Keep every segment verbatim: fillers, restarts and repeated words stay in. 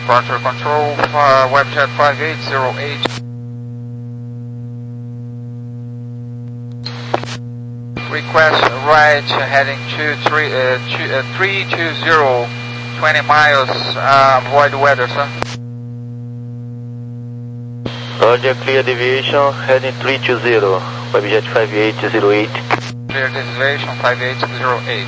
Departure control, uh, Webjet five eight zero eight. Request right heading to three, uh, two, uh, three two zero, twenty miles, uh, avoid weather, sir. Roger, clear deviation, heading three two zero, Webjet five eight zero eight. Clear deviation five eight zero eight.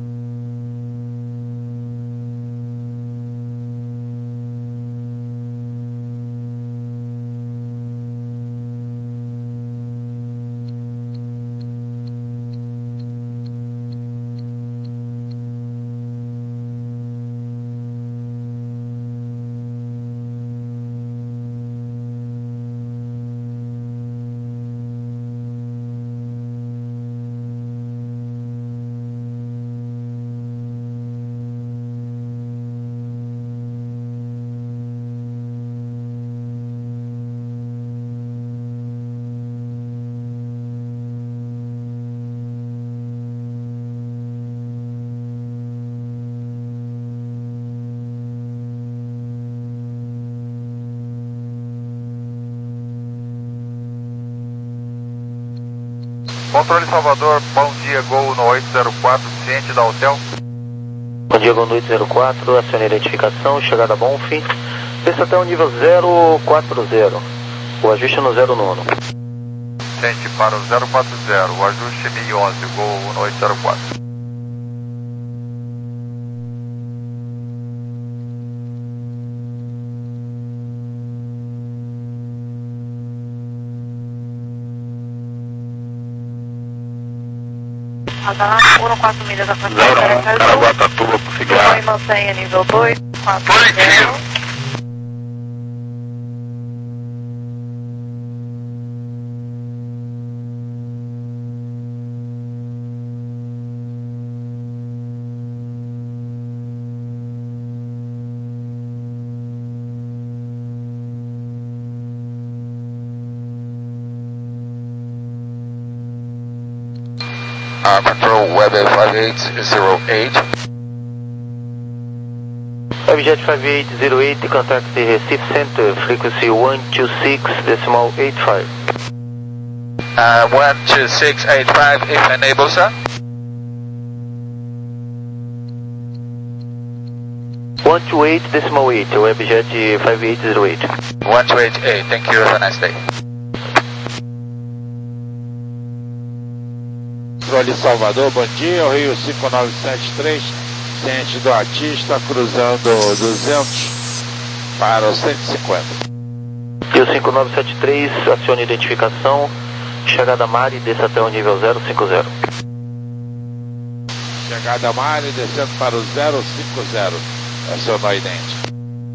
Controle Salvador, bom dia, Gol no oito zero quatro, ciente da hotel. Bom dia, Gol no oito zero quatro, acione a identificação, chegada a bom fim. Desça até o nível zero quatro zero, o ajuste no zero nono. Ciente para o zero quatro zero, o ajuste mil e onze, Gol no oito zero quatro. um quatro milhas a partir de Caraguatatuba, Cigarro. E mantenha nível dois, quatro zero. Uh, control Web five eight zero eight. Webjet five eight zero eight, contact the Recife Center, frequency one two six decimal eight five. Uh, one two six eight five, if enabled, sir. one two eight decimal eight, Webjet five eight zero eight. one two eight eight, thank you, have a nice day. Controle Salvador, bom dia, Rio cinco nove sete três, ciente do artista, cruzando duzentos para o cento e cinquenta. Rio cinco nove sete três, acione identificação, chegada Mari, desça até o nível zero cinco zero. Chegada Mari, descendo para o zero cinco zero, acionou a idêntica.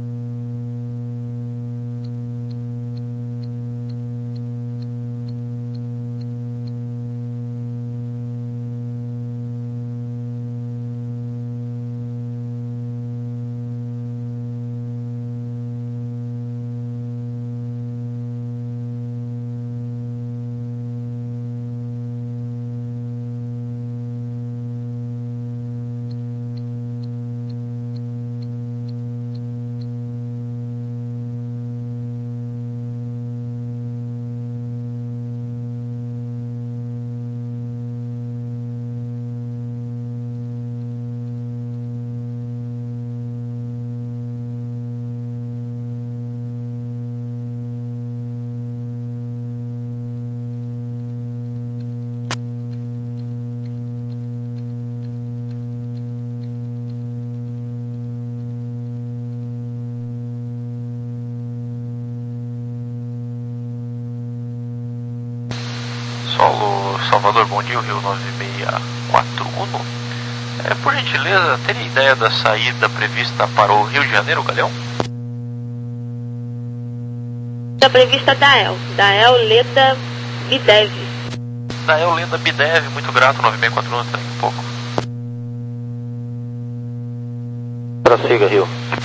Solo Salvador, bom dia, Rio nove seis quatro um. É, por gentileza, teria ideia da saída prevista para o Rio de Janeiro, Galeão? A prevista da El, da El Leda Bidev. Da El Leda Bidev, muito grato, nove seis quatro um, daqui a pouco. Prossiga, Rio.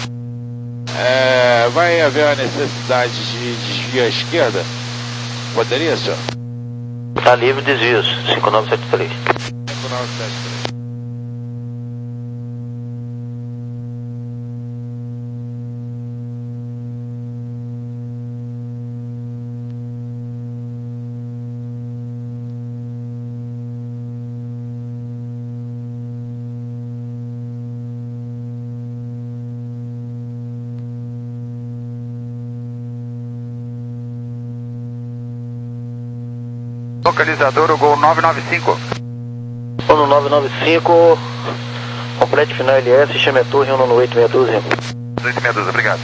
É, vai haver a necessidade de desvio à esquerda? Poderia, senhor? Está livre, desvios, cinco nove sete três. cinco nove sete três. Localizador, o Gol nove nove cinco. Uno nove nove cinco, complete final L S, chame a torre, Uno no oito meia dúzia. oito meia dúzia, obrigado.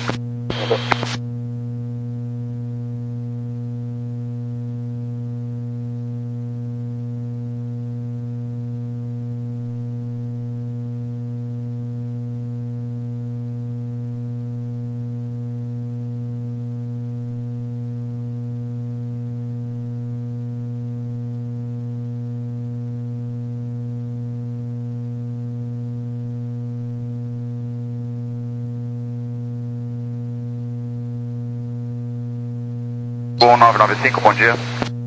Gol nove nove cinco, bom dia.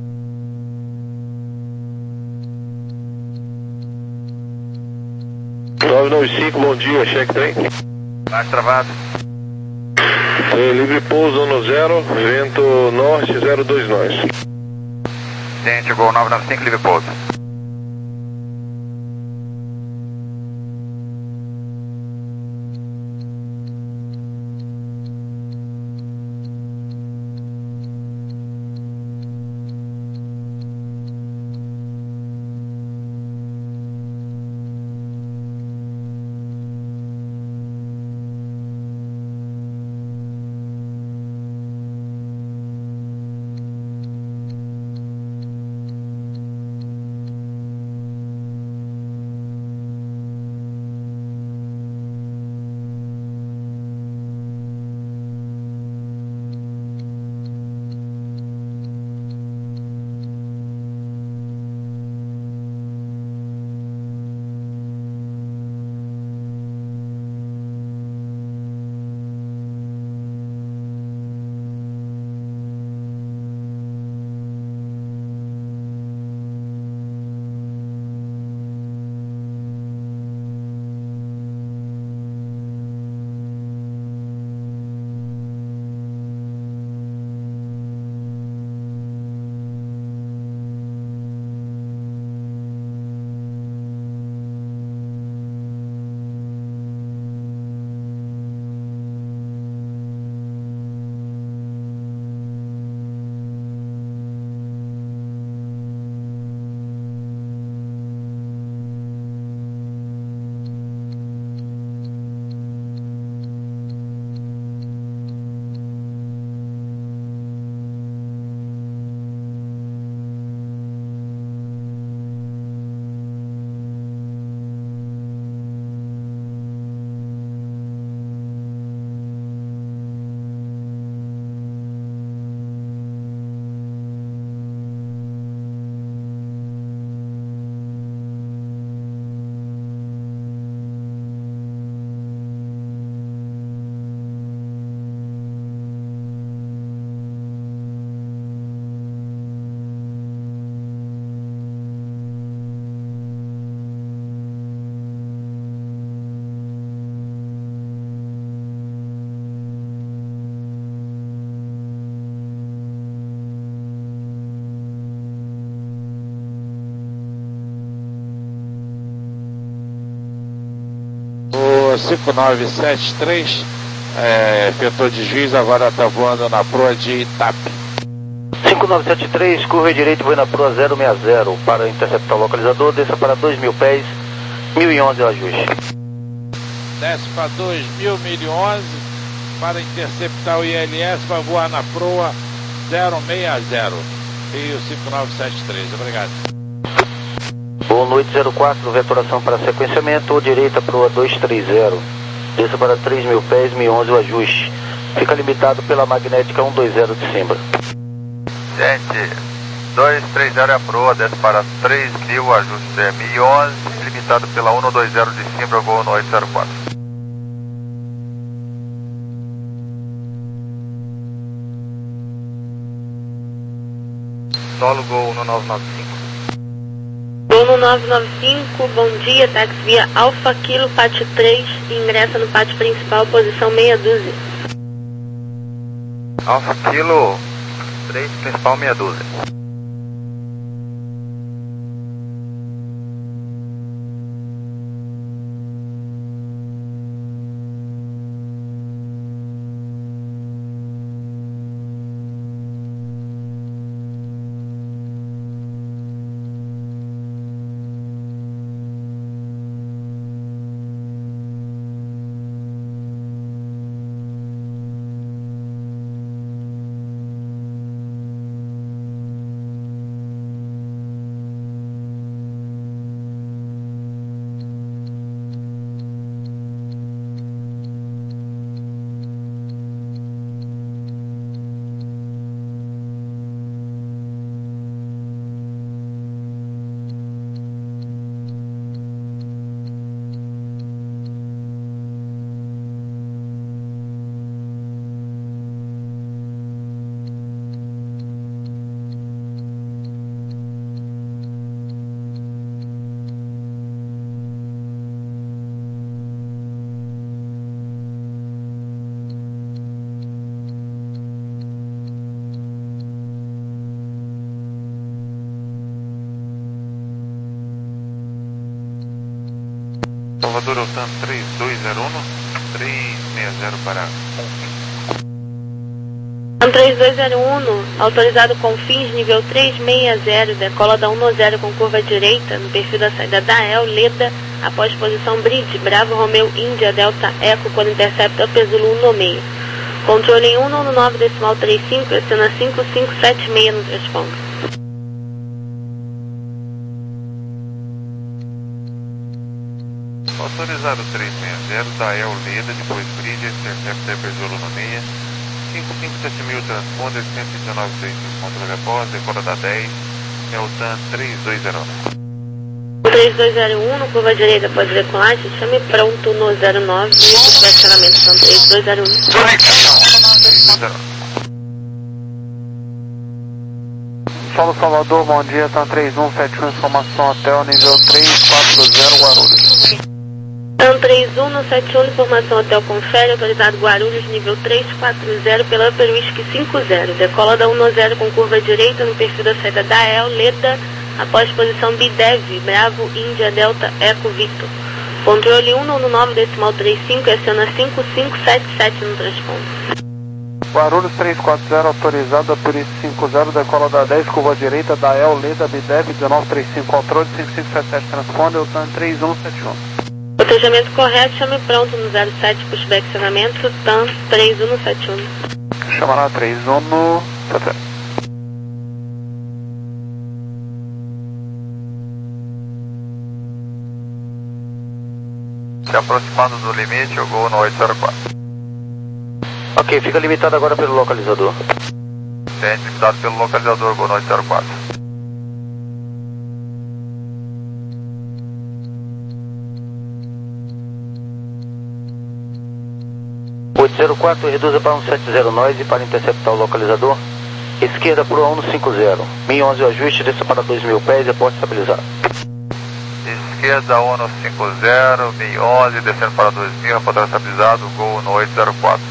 nove nove cinco, bom dia, cheque trem. Mais travado. É, livre pouso no zero, vento norte zero dois nós. Gente, Gol nove nove cinco, livre pouso. cinco nove sete três, é, efetuou desvio, agora está voando na proa de Itap. cinco nove sete três, curva direita, voa na proa zero seis zero, para interceptar o localizador, desça para dois mil pés, mil e onze o ajuste. Desce para dois mil, mil e onze, para interceptar o I L S, vai voar na proa zero seis zero, Rio cinco nove sete três, obrigado. Boa noite, zero quatro, vetoração para sequenciamento, ou direita proa dois três zero, desça para três mil pés, mil e onze o ajuste. Fica limitado pela magnética cento e vinte de Simbra. Gente, dois três zero é a proa, desce para três mil, ajuste é mil e onze, limitado pela cento e vinte de Simbra, Gol no oito zero quatro. Solo Gol no nove nove cinco. Gol no nove nove cinco, bom dia, táxi via Alfa Kilo, pátio três, ingressa no pátio principal, posição meia dúzia. Alfa Kilo três, principal meia dúzia. Salvador, Altan três dois zero um, três seis zero para Confins. três dois zero um, autorizado Confins, nível três seis zero, decola da um zero com curva direita, no perfil da saída da E L, Leda, após posição Bridge, Bravo Romeo Índia, Delta Eco, quando intercepta Pesulo um no meio. Controle em um no nove decimal trinta e cinco, aciona cinco cinco sete seis no transponder. Autorizado três seis zero, da E L, Leda, depois Bridge, intercepta Pesulo no meio. cinco cinco sete mil, transponder cento e dezenove vírgula trinta e cinco, controle após, decola da dez, Eltan três dois zero um. três dois zero um, no curva direita após decolagem, chame pronto no zero nove, e o fracionamento são três dois zero um. Solo Salvador, bom dia, Tan três um sete um, informação hotel, nível três quatro zero, Guarulhos. Tan três um no sete um, informação hotel confere, autorizado Guarulhos, nível três quatro zero, pela Upper Whisky cinco zero, decola da um zero com curva direita, no perfil da saída da E L, Leda, após posição Bidev, Bravo, Índia, Delta, Eco, Victor. Controle um no nove decimal trinta e cinco, aciona cinco cinco sete sete no transponder. Guarulhos três quatro zero, autorizado por cinco zero, decola da dez, curva direita da E L, Leda, Bidev, dezenove trinta e cinco, controle cinco cinco sete sete, transponder, o Tan três um sete um. Cotejamento correto, chame pronto no zero sete, pushback acionamento, Tan três um sete um. Chamará três um no sete zero. Se aproximando do limite, o gol no oito zero quatro. Ok, fica limitado agora pelo localizador. Tente limitado pelo localizador, gol no oito zero quatro. oito zero quatro, reduza para um sete zero noise para interceptar o localizador. Esquerda para um cento e cinquenta. mil e onze o ajuste, desça para dois mil pés e porte estabilizado. Esquerda um no cinquenta, mil e onze, descendo para dois mil, reportar estabilizado, gol no oito zero quatro.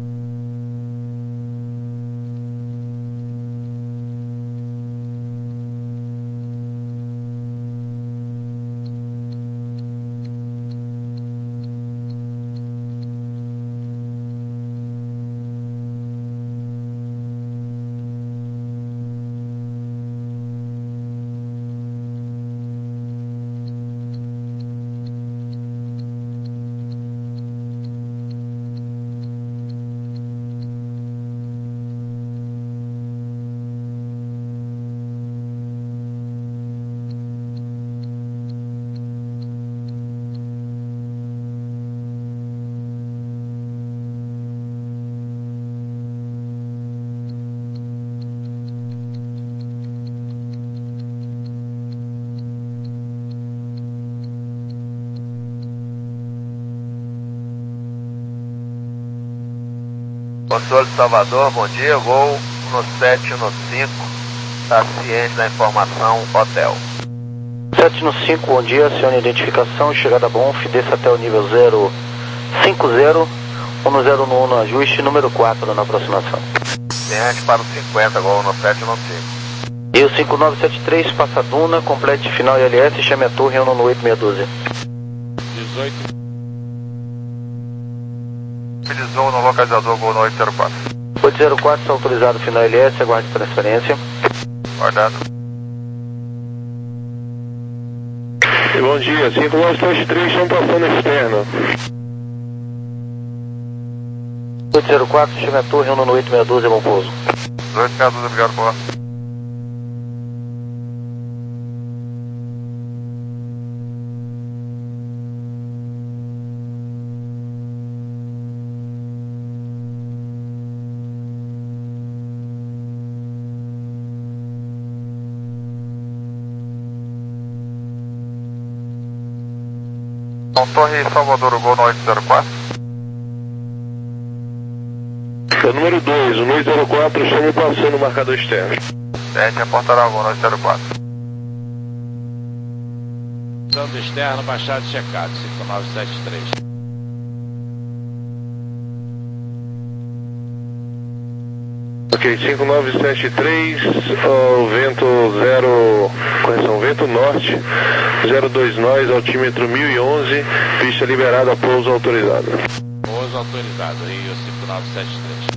Controle Salvador, bom dia, voo no sete no cinco, está ciente da informação, hotel. sete no cinco, bom dia, acione a identificação, chegada Bonf, desça até o nível zero cinco zero, um zero no um no ajuste, número quatro na aproximação. Ciente para o cinquenta, gol no sete no cinco. E o cinco nove sete três, passa Duna, complete final I L S, chame a torre, um no oito seis um dois. dezoito. Utilizou no localizador, gol no oito zero quatro. oito zero quatro, está autorizado final I L S, aguarde transferência. Guardado. Bom dia, cinco nove sete três, estão passando externo. oito zero quatro, chame a torre, um no oito seis um dois, bom pouso. oito seis um dois, obrigado, boa. Bom, Torre Salvador, o gol no oito zero quatro. É o número dois, o oito zero quatro, estamos passando o marcador externo. Tente aportará o gol no oito zero quatro. Usando externo, baixado checado, cinco nove sete três. Ok, cinco nove sete três, o vento zero, correção, vento norte. Norte, zero dois nós, altímetro mil e onze, pista liberada, pouso autorizado. Pouso autorizado, Rio cinco nove sete três.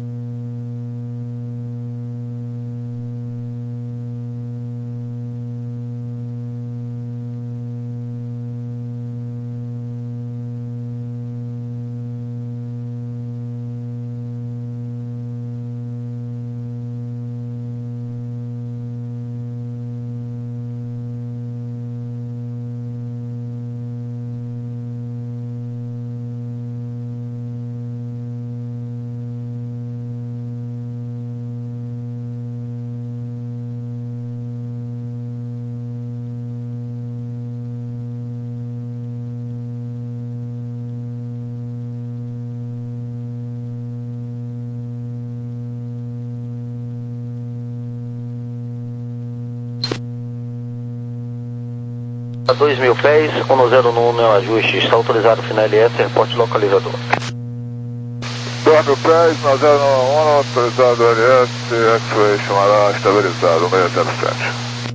A dois mil pés, um zero um é o ajuste, está autorizado final L S, reporte localizador. dois mil pés, um zero um, autorizado L S, X-Ray chamará estabilizado, seis zero sete.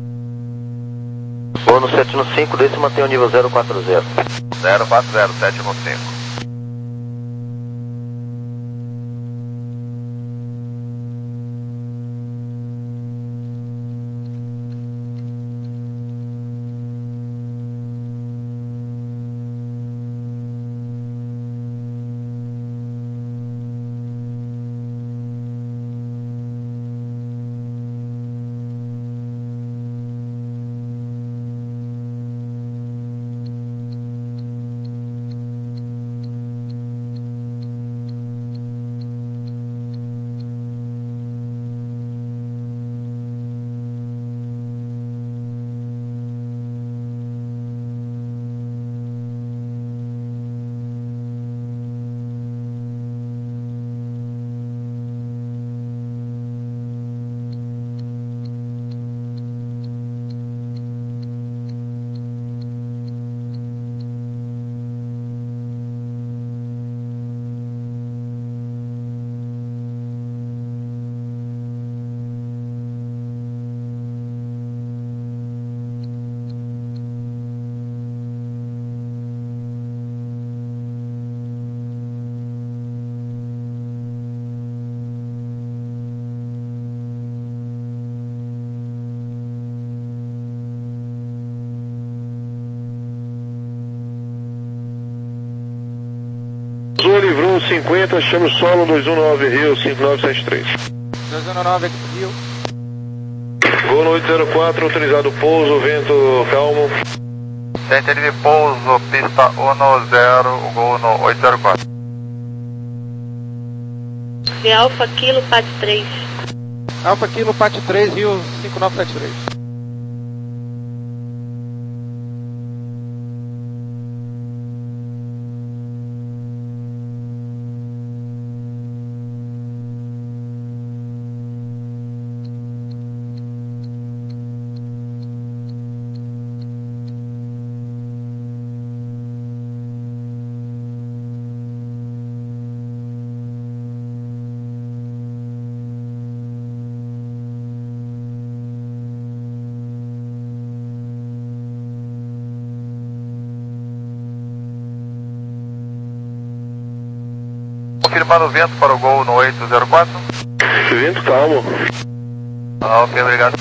Vou no sete no cinco, desse mantém o nível zero quatro zero. zero quatro zero, sete no cinco. Azul livrou cinquenta, chama o solo dois um nove Rio cinco nove sete três. dois um nove Rio. Gol no oito zero quatro, autorizado pouso, vento calmo. Centro de pouso, pista um zero, gol no oito zero quatro. De Alfa Kilo Pat três. Alfa Kilo Pat três, Rio cinco nove sete três. Confirmando o vento para o gol no oito zero quatro. Vento calmo. Ah, ok, obrigado.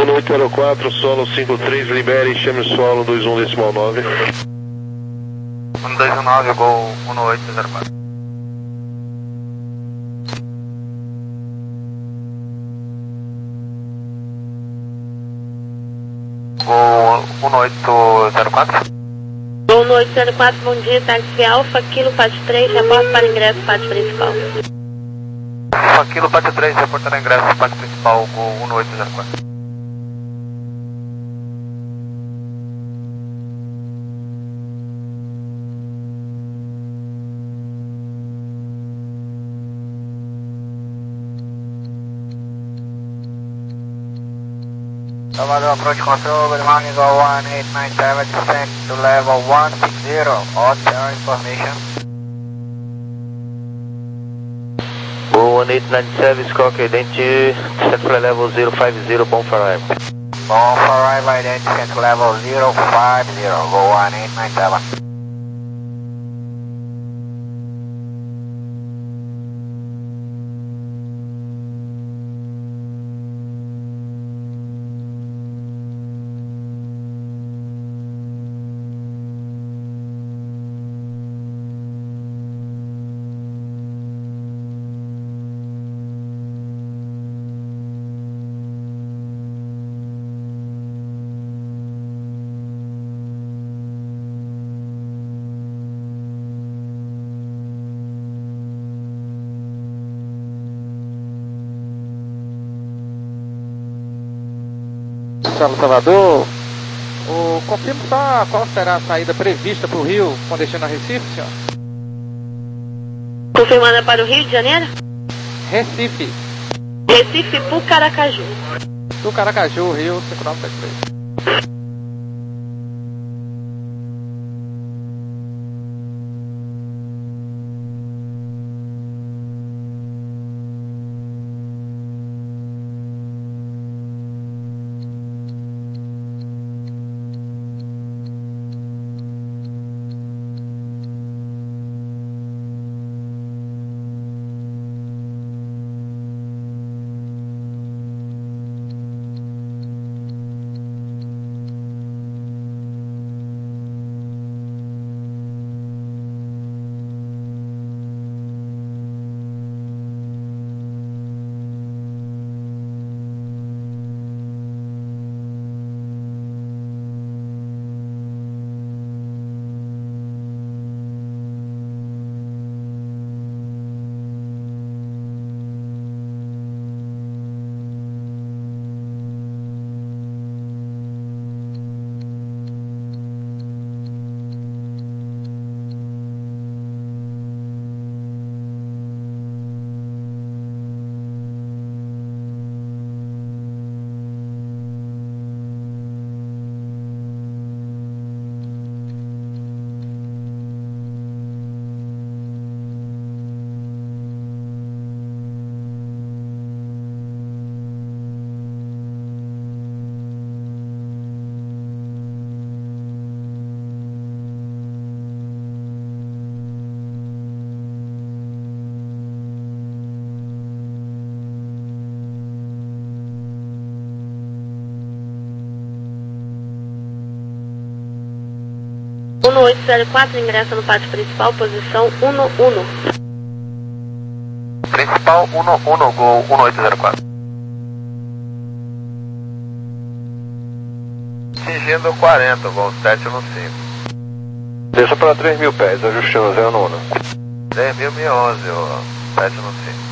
Voo no oito zero quatro, solo cinco três, libere e chame o solo dois um decimal nove. um dois um nove, Gol um oito zero quatro. Gol um oito zero quatro. Gol oito zero quatro, bom dia, táxi Alfa, Kilo Pátio três, reporte para ingresso, pátio principal. Alfa, Kilo Pátio três, reportando ingresso, pátio principal, Gol um oito zero quatro. Salvador approach control, good morning, go one eight nine seven, descent to level one six zero, hotel information. Go one eight nine seven, Squawk identity, descent to level zero five zero, bomb for arrival. Bomb for arrival, identity, descent to level zero five zero, go one eight nine seven. Salvador, o, confirma só qual será a saída prevista para o Rio com destino a Recife, senhor? Confirmada para o Rio de Janeiro? Recife. Recife para Caracaju. Do Caracaju, Rio cinco nove sete três. um oito zero quatro, ingressa no pátio principal, posição um um. Principal um um, Gol um oito zero quatro. Atingindo quarenta, Gol sete um cinco. Deixa para três mil pés, ajustando zero um. três mil e onze, sete um cinco.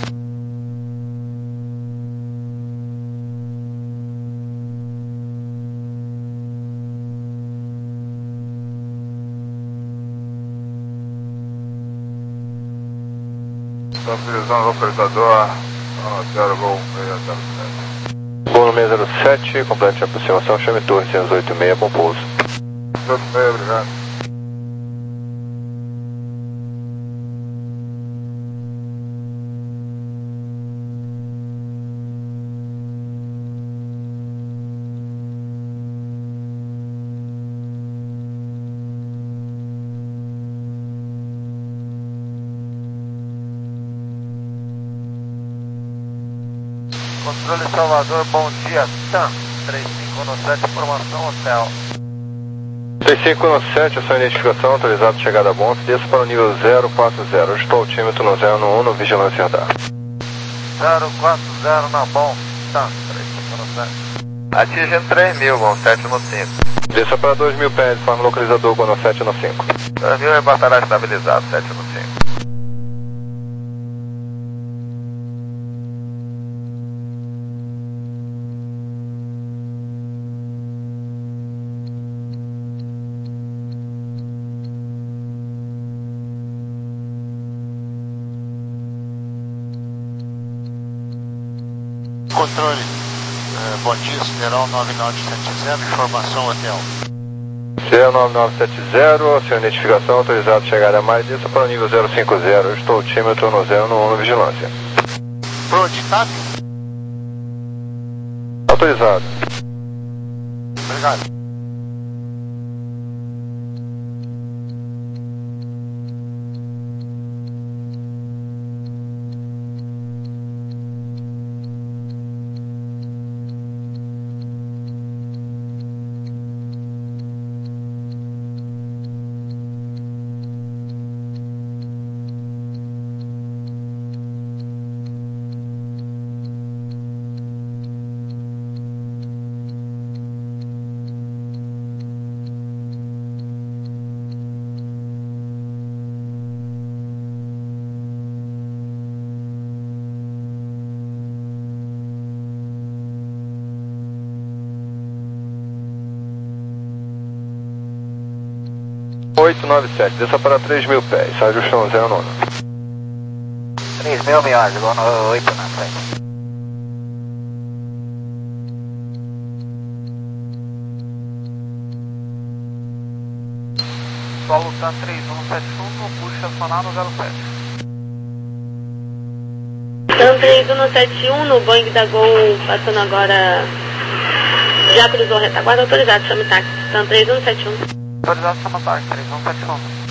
Estabilizando o localizador, zero Gol seis zero sete. Gol no seis zero sete, complete a aproximação, chame torre seis oito seis, bom pouso. oito seis, obrigado. Controle Salvador, bom dia, TAM, três cinco um sete, informação hotel. três cinco um sete, a sua identificação, autorizado chegada a bom, desça para o nível zero quatro zero, estou altímetro no zero um no Vigilância Radar. zero quatro zero na bom, TAM, três cinco um sete. Atingindo três mil, Gol sete no cinco. Desça para dois mil pés, forma localizador, Gol sete no cinco. dois mil reportará estabilizado, sete no cinco. Controle, eh, bom dia, Sideral nove nove sete zero, informação hotel. zero nove nove sete zero, a sua identificação, autorizado chegada a mais, desça para o nível zero cinco zero, estou altímetro no zero um no Vigilância. Pronto, Autorizado. Obrigado. oito nove sete, desça para três mil pés, ajustão zero nove. três mil milhões, oito na frente. Solo TAM três um sete um, puxa sonar no zero sete. TAM três um sete um, no Boeing da Gol, passando agora, já cruzou a retaguarda, autorizado, chame táxi. TAM três um sete um. Autorizado, chama táxi, três um sete um.